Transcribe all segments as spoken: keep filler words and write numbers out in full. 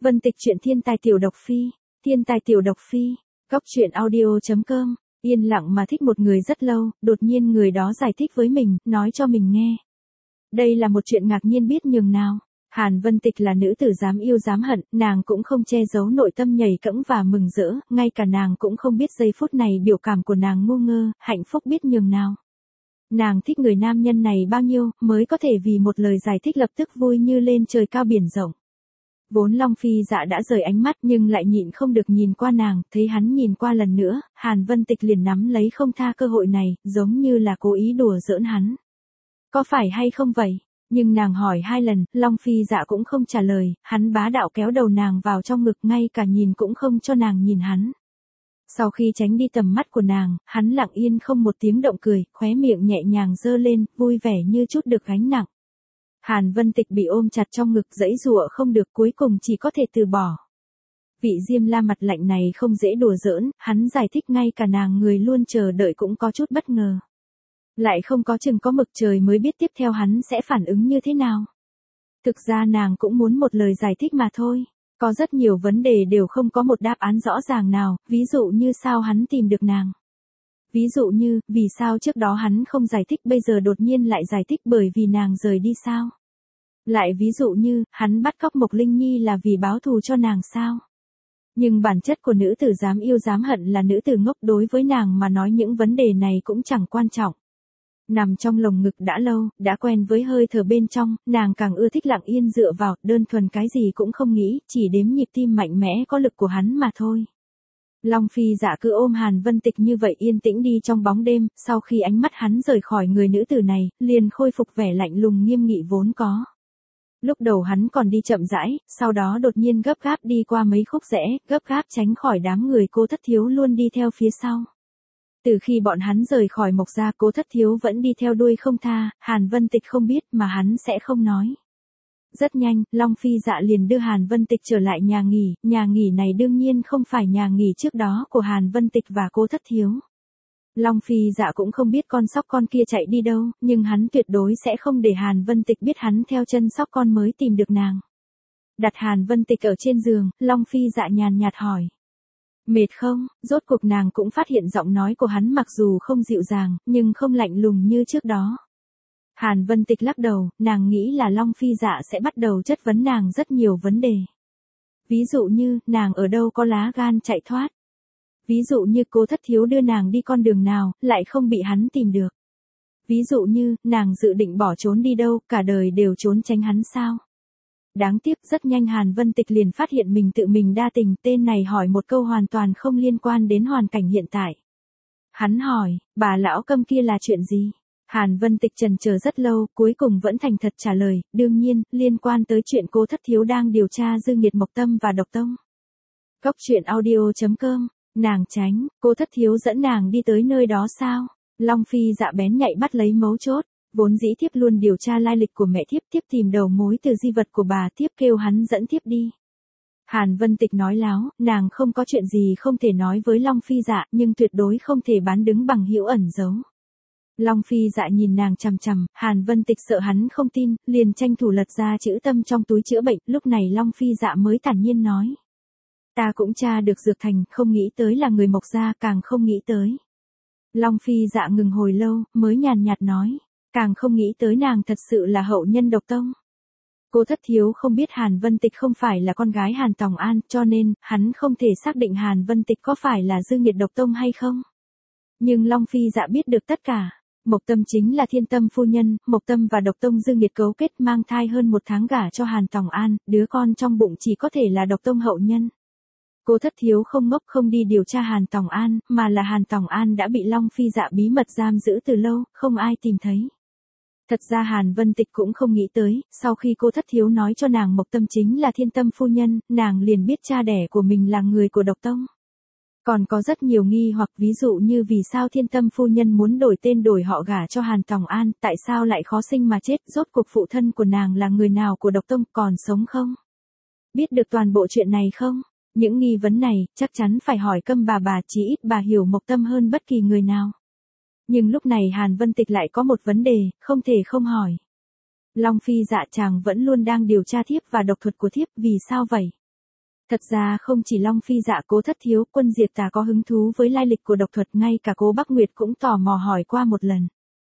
Vân Tịch truyện thiên tài tiểu độc phi, thiên tài tiểu độc phi, góc truyện audio.com, yên lặng mà thích một người rất lâu, đột nhiên người đó giải thích với mình, nói cho mình nghe. Đây là một chuyện ngạc nhiên biết nhường nào. Hàn Vân Tịch là nữ tử dám yêu dám hận, nàng cũng không che giấu nội tâm nhảy cẫng và mừng rỡ, ngay cả nàng cũng không biết giây phút này biểu cảm của nàng ngu ngơ, hạnh phúc biết nhường nào. Nàng thích người nam nhân này bao nhiêu, mới có thể vì một lời giải thích lập tức vui như lên trời cao biển rộng. Vốn Long Phi Dạ đã rời ánh mắt nhưng lại nhịn không được nhìn qua nàng, thấy hắn nhìn qua lần nữa, Hàn Vân Tịch liền nắm lấy không tha cơ hội này, giống như là cố ý đùa giỡn hắn. Có phải hay không vậy? Nhưng nàng hỏi hai lần, Long Phi Dạ cũng không trả lời, hắn bá đạo kéo đầu nàng vào trong ngực ngay cả nhìn cũng không cho nàng nhìn hắn. Sau khi tránh đi tầm mắt của nàng, hắn lặng yên không một tiếng động cười, khóe miệng nhẹ nhàng giơ lên, vui vẻ như chút được gánh nặng. Hàn Vân Tịch bị ôm chặt trong ngực giãy giụa không được cuối cùng chỉ có thể từ bỏ. Vị Diêm La mặt lạnh này không dễ đùa giỡn, hắn giải thích ngay cả nàng người luôn chờ đợi cũng có chút bất ngờ. Lại không có chừng có mực trời mới biết tiếp theo hắn sẽ phản ứng như thế nào. Thực ra nàng cũng muốn một lời giải thích mà thôi. Có rất nhiều vấn đề đều không có một đáp án rõ ràng nào, ví dụ như sao hắn tìm được nàng. Ví dụ như, vì sao trước đó hắn không giải thích bây giờ đột nhiên lại giải thích bởi vì nàng rời đi sao. Lại ví dụ như, hắn bắt cóc Mộc Linh Nhi là vì báo thù cho nàng sao. Nhưng bản chất của nữ tử dám yêu dám hận là nữ tử ngốc, đối với nàng mà nói những vấn đề này cũng chẳng quan trọng. Nằm trong lồng ngực đã lâu, đã quen với hơi thở bên trong, nàng càng ưa thích lặng yên dựa vào, đơn thuần cái gì cũng không nghĩ, chỉ đếm nhịp tim mạnh mẽ có lực của hắn mà thôi. Long Phi Dạ cứ ôm Hàn Vân Tịch như vậy yên tĩnh đi trong bóng đêm, sau khi ánh mắt hắn rời khỏi người nữ tử này, liền khôi phục vẻ lạnh lùng nghiêm nghị vốn có. Lúc đầu hắn còn đi chậm rãi, sau đó đột nhiên gấp gáp đi qua mấy khúc rẽ, gấp gáp tránh khỏi đám người Cô Thất Thiếu luôn đi theo phía sau. Từ khi bọn hắn rời khỏi Mộc gia, Cố Thất Thiếu vẫn đi theo đuôi không tha, Hàn Vân Tịch không biết mà hắn sẽ không nói. Rất nhanh, Long Phi Dạ liền đưa Hàn Vân Tịch trở lại nhà nghỉ, nhà nghỉ này đương nhiên không phải nhà nghỉ trước đó của Hàn Vân Tịch và Cố Thất Thiếu. Long Phi Dạ cũng không biết con sóc con kia chạy đi đâu, nhưng hắn tuyệt đối sẽ không để Hàn Vân Tịch biết hắn theo chân sóc con mới tìm được nàng. Đặt Hàn Vân Tịch ở trên giường, Long Phi Dạ nhàn nhạt hỏi. Mệt không? Rốt cuộc nàng cũng phát hiện giọng nói của hắn mặc dù không dịu dàng, nhưng không lạnh lùng như trước đó. Hàn Vân Tịch lắc đầu, nàng nghĩ là Long Phi Dạ sẽ bắt đầu chất vấn nàng rất nhiều vấn đề. Ví dụ như, nàng ở đâu có lá gan chạy thoát. Ví dụ như Cố Thất Thiếu đưa nàng đi con đường nào, lại không bị hắn tìm được. Ví dụ như, nàng dự định bỏ trốn đi đâu, cả đời đều trốn tránh hắn sao. Đáng tiếc rất nhanh Hàn Vân Tịch liền phát hiện mình tự mình đa tình, tên này hỏi một câu hoàn toàn không liên quan đến hoàn cảnh hiện tại. Hắn hỏi, bà lão câm kia là chuyện gì? Hàn Vân Tịch chần chờ rất lâu, cuối cùng vẫn thành thật trả lời, đương nhiên, liên quan tới chuyện Cố Thất Thiếu đang điều tra Dương Nghiệt Mộc Tâm và Độc Tông. Góc truyện audio.com, nàng tránh, Cố Thất Thiếu dẫn nàng đi tới nơi đó sao? Long Phi Dạ bén nhạy bắt lấy mấu chốt. Vốn dĩ thiếp luôn điều tra lai lịch của mẹ thiếp, thiếp tìm đầu mối từ di vật của bà, thiếp kêu hắn dẫn thiếp đi. Hàn Vân Tịch nói láo, nàng không có chuyện gì không thể nói với Long Phi Dạ, nhưng tuyệt đối không thể bán đứng bằng hữu ẩn giấu. Long Phi Dạ nhìn nàng chằm chằm, Hàn Vân Tịch sợ hắn không tin, liền tranh thủ lật ra chữ tâm trong túi chữa bệnh, lúc này Long Phi Dạ mới thản nhiên nói. Ta cũng tra được Dược Thành, không nghĩ tới là người Mộc gia, càng không nghĩ tới. Long Phi Dạ ngừng hồi lâu, mới nhàn nhạt nói. Càng không nghĩ tới nàng thật sự là hậu nhân Độc Tông. Cố Thất Thiếu không biết Hàn Vân Tịch không phải là con gái Hàn Tòng An, cho nên, hắn không thể xác định Hàn Vân Tịch có phải là Dương Nghiệt Độc Tông hay không. Nhưng Long Phi Dạ biết được tất cả. Mộc Tâm chính là Thiên Tâm phu nhân, Mộc Tâm và Độc Tông Dương Nghiệt cấu kết mang thai hơn một tháng gả cho Hàn Tòng An, đứa con trong bụng chỉ có thể là Độc Tông hậu nhân. Cố Thất Thiếu không ngốc không đi điều tra Hàn Tòng An, mà là Hàn Tòng An đã bị Long Phi Dạ bí mật giam giữ từ lâu, không ai tìm thấy. Thật ra Hàn Vân Tịch cũng không nghĩ tới, sau khi Cố Thất Thiếu nói cho nàng Mộc Tâm chính là Thiên Tâm phu nhân, nàng liền biết cha đẻ của mình là người của Độc Tông. Còn có rất nhiều nghi hoặc, ví dụ như vì sao Thiên Tâm phu nhân muốn đổi tên đổi họ gả cho Hàn Tòng An, tại sao lại khó sinh mà chết, rốt cuộc phụ thân của nàng là người nào của Độc Tông, còn sống không? Biết được toàn bộ chuyện này không? Những nghi vấn này, chắc chắn phải hỏi Câm bà bà, chí ít bà hiểu Mộc Tâm hơn bất kỳ người nào. Nhưng lúc này Hàn Vân Tịch lại có một vấn đề, không thể không hỏi. Long Phi Dạ chàng vẫn luôn đang điều tra thiếp và độc thuật của thiếp, vì sao vậy? Thật ra không chỉ Long Phi Dạ Cố Thất Thiếu, Quân Diệt Tà có hứng thú với lai lịch của độc thuật, ngay cả Cố Bắc Nguyệt cũng tò mò hỏi qua một lần.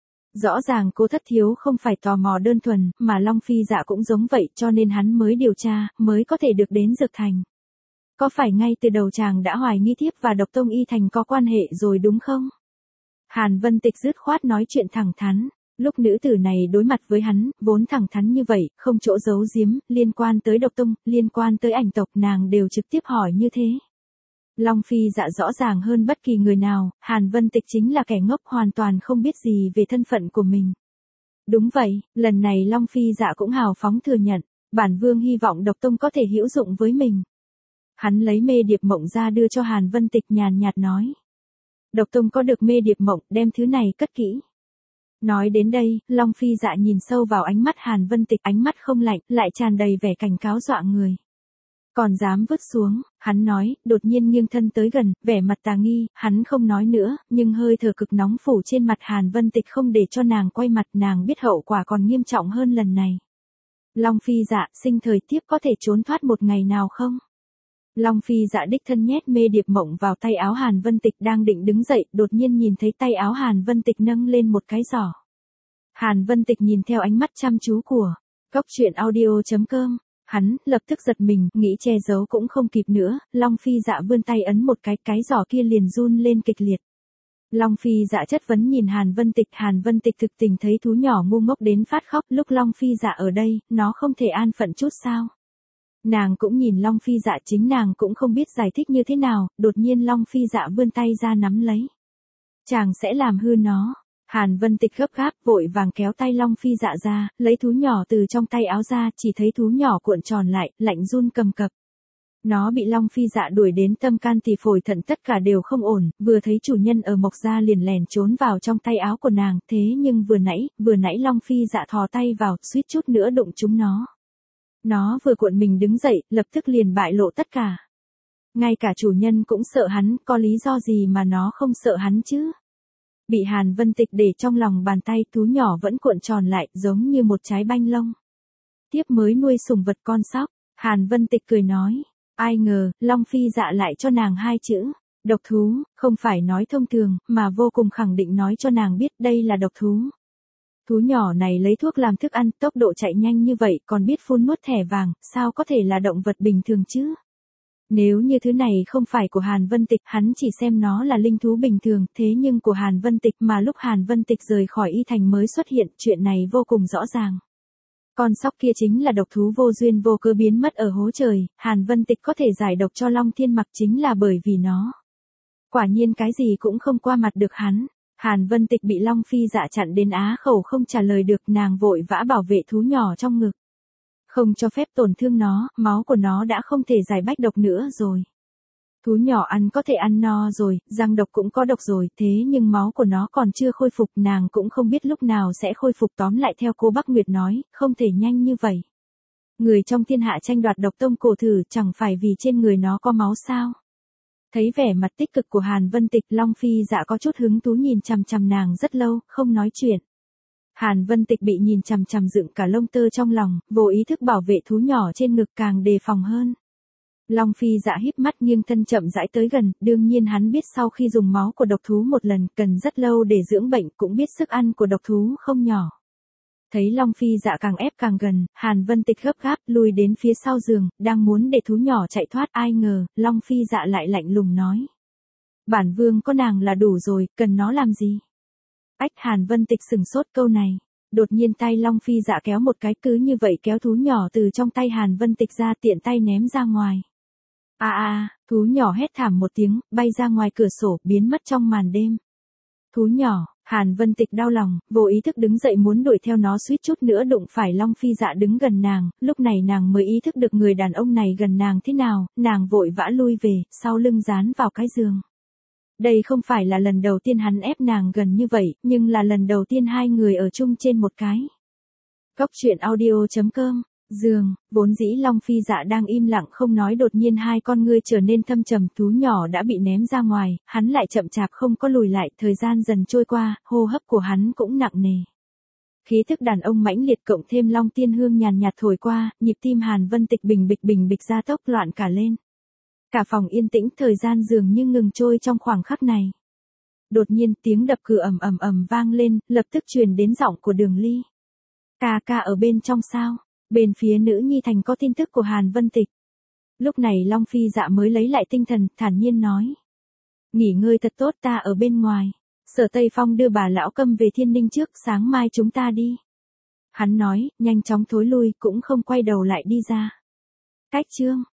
Rõ ràng Cố Thất Thiếu không phải tò mò đơn thuần, mà Long Phi Dạ cũng giống vậy, cho nên hắn mới điều tra, mới có thể được đến Dược Thành. Có phải ngay từ đầu chàng đã hoài nghi Thiếp và Độc Tông Y Thành có quan hệ rồi đúng không? Hàn Vân Tịch dứt khoát nói chuyện thẳng thắn. Lúc nữ tử này đối mặt với hắn, vốn thẳng thắn như vậy, không chỗ giấu giếm, liên quan tới Độc Tông, liên quan tới ảnh tộc, nàng đều trực tiếp hỏi như thế. Long Phi Dạ rõ ràng hơn bất kỳ người nào, Hàn Vân Tịch chính là kẻ ngốc hoàn toàn không biết gì về thân phận của mình. Đúng vậy, lần này Long Phi Dạ cũng hào phóng thừa nhận, bản vương hy vọng Độc Tông có thể hữu dụng với mình. Hắn lấy mê điệp mộng ra đưa cho Hàn Vân Tịch, nhàn nhạt nói. Độc Tông có được mê điệp mộng, đem thứ này cất kỹ. Nói đến đây, Long Phi Dạ nhìn sâu vào ánh mắt Hàn Vân Tịch, ánh mắt không lạnh, lại tràn đầy vẻ cảnh cáo dọa người. Còn dám vứt xuống, hắn nói, đột nhiên nghiêng thân tới gần, vẻ mặt tà nghi, hắn không nói nữa, nhưng hơi thở cực nóng phủ trên mặt Hàn Vân Tịch không để cho nàng quay mặt, nàng biết hậu quả còn nghiêm trọng hơn lần này. Long Phi Dạ, sinh thời Tiếp có thể trốn thoát một ngày nào không? Long Phi Dạ đích thân nhét mê điệp mộng vào tay áo Hàn Vân Tịch, đang định đứng dậy, đột nhiên nhìn thấy tay áo Hàn Vân Tịch nâng lên một cái giỏ. Hàn Vân Tịch nhìn theo ánh mắt chăm chú của Cốc Truyện Audio chấm com, hắn lập tức giật mình, nghĩ che giấu cũng không kịp nữa, Long Phi Dạ vươn tay ấn một cái, cái giỏ kia liền run lên kịch liệt. Long Phi Dạ chất vấn nhìn Hàn Vân Tịch, Hàn Vân Tịch thực tình thấy thú nhỏ ngu ngốc đến phát khóc, lúc Long Phi Dạ ở đây, nó không thể an phận chút sao? Nàng cũng nhìn Long Phi Dạ, chính nàng cũng không biết giải thích như thế nào, đột nhiên Long Phi Dạ vươn tay ra nắm lấy. Chàng sẽ làm hư nó. Hàn Vân Tịch gấp gáp, vội vàng kéo tay Long Phi Dạ ra, lấy thú nhỏ từ trong tay áo ra, chỉ thấy thú nhỏ cuộn tròn lại, lạnh run cầm cập. Nó bị Long Phi Dạ đuổi đến tâm can tỳ phổi thận tất cả đều không ổn, vừa thấy chủ nhân ở Mộc Gia liền lèn trốn vào trong tay áo của nàng, thế nhưng vừa nãy, vừa nãy Long Phi Dạ thò tay vào, suýt chút nữa đụng trúng nó. Nó vừa cuộn mình đứng dậy, lập tức liền bại lộ tất cả. Ngay cả chủ nhân cũng sợ hắn, có lý do gì mà nó không sợ hắn chứ? Bị Hàn Vân Tịch để trong lòng bàn tay, thú nhỏ vẫn cuộn tròn lại, giống như một trái banh lông. Tiếp mới nuôi sủng vật con sóc, Hàn Vân Tịch cười nói. Ai ngờ, Long Phi Dạ lại cho nàng hai chữ, độc thú, không phải nói thông thường, mà vô cùng khẳng định nói cho nàng biết đây là độc thú. Thú nhỏ này lấy thuốc làm thức ăn, tốc độ chạy nhanh như vậy, còn biết phun nuốt thẻ vàng, sao có thể là động vật bình thường chứ? Nếu như thứ này không phải của Hàn Vân Tịch, hắn chỉ xem nó là linh thú bình thường, thế nhưng của Hàn Vân Tịch, mà lúc Hàn Vân Tịch rời khỏi Y Thành mới xuất hiện, chuyện này vô cùng rõ ràng. Con sóc kia chính là độc thú vô duyên vô cớ biến mất ở hố trời, Hàn Vân Tịch có thể giải độc cho Long Thiên Mặc chính là bởi vì nó. Quả nhiên cái gì cũng không qua mặt được hắn. Hàn Vân Tịch bị Long Phi Dạ chặn đến á khẩu không trả lời được, nàng vội vã bảo vệ thú nhỏ trong ngực. Không cho phép tổn thương nó, máu của nó đã không thể giải bách độc nữa rồi. Thú nhỏ ăn có thể ăn no rồi, răng độc cũng có độc rồi, thế nhưng máu của nó còn chưa khôi phục, nàng cũng không biết lúc nào sẽ khôi phục, tóm lại theo cô Bắc Nguyệt nói, không thể nhanh như vậy. Người trong thiên hạ tranh đoạt Độc Tông cổ thử chẳng phải vì trên người nó có máu sao? Thấy vẻ mặt tích cực của Hàn Vân Tịch, Long Phi Dạ có chút hứng thú nhìn chằm chằm nàng rất lâu, không nói chuyện. Hàn Vân Tịch bị nhìn chằm chằm dựng cả lông tơ trong lòng, vô ý thức bảo vệ thú nhỏ trên ngực càng đề phòng hơn. Long Phi Dạ híp mắt nghiêng thân chậm rãi tới gần, đương nhiên hắn biết sau khi dùng máu của độc thú một lần cần rất lâu để dưỡng bệnh, cũng biết sức ăn của độc thú không nhỏ. Thấy Long Phi Dạ càng ép càng gần, Hàn Vân Tịch gấp gáp lùi đến phía sau giường, đang muốn để thú nhỏ chạy thoát, ai ngờ, Long Phi Dạ lại lạnh lùng nói. Bản vương có nàng là đủ rồi, cần nó làm gì? Ách, Hàn Vân Tịch sừng sốt câu này. Đột nhiên tay Long Phi Dạ kéo một cái, cứ như vậy kéo thú nhỏ từ trong tay Hàn Vân Tịch ra, tiện tay ném ra ngoài. A a, thú nhỏ hét thảm một tiếng, bay ra ngoài cửa sổ, biến mất trong màn đêm. Thú nhỏ, Hàn Vân Tịch đau lòng, vô ý thức đứng dậy muốn đuổi theo nó, suýt chút nữa đụng phải Long Phi Dạ đứng gần nàng, lúc này nàng mới ý thức được người đàn ông này gần nàng thế nào, nàng vội vã lui về, sau lưng dán vào cái giường. Đây không phải là lần đầu tiên hắn ép nàng gần như vậy, nhưng là lần đầu tiên hai người ở chung trên một cái. Cốc Truyện Audio chấm com, giường, vốn dĩ Long Phi Dạ đang im lặng không nói, đột nhiên hai con ngươi trở nên thâm trầm, thú nhỏ đã bị ném ra ngoài, hắn lại chậm chạp không có lùi lại, thời gian dần trôi qua, hô hấp của hắn cũng nặng nề. Khí thức đàn ông mãnh liệt cộng thêm Long Tiên Hương nhàn nhạt thổi qua, nhịp tim Hàn Vân Tịch bình bịch bình bịch gia tốc loạn cả lên. Cả phòng yên tĩnh, thời gian dường như ngừng trôi trong khoảng khắc này. Đột nhiên tiếng đập cửa ầm ầm ầm vang lên, lập tức truyền đến giọng của Đường Ly. Ca ca ở bên trong sao? Bên phía nữ nhi thành có tin tức của Hàn Vân Tịch. Lúc này Long Phi Dạ mới lấy lại tinh thần, thản nhiên nói. Nghỉ ngơi thật tốt, ta ở bên ngoài. Sở Tây Phong đưa bà lão Câm về Thiên Ninh trước, sáng mai chúng ta đi. Hắn nói, nhanh chóng thối lui, cũng không quay đầu lại đi ra. Cách chương.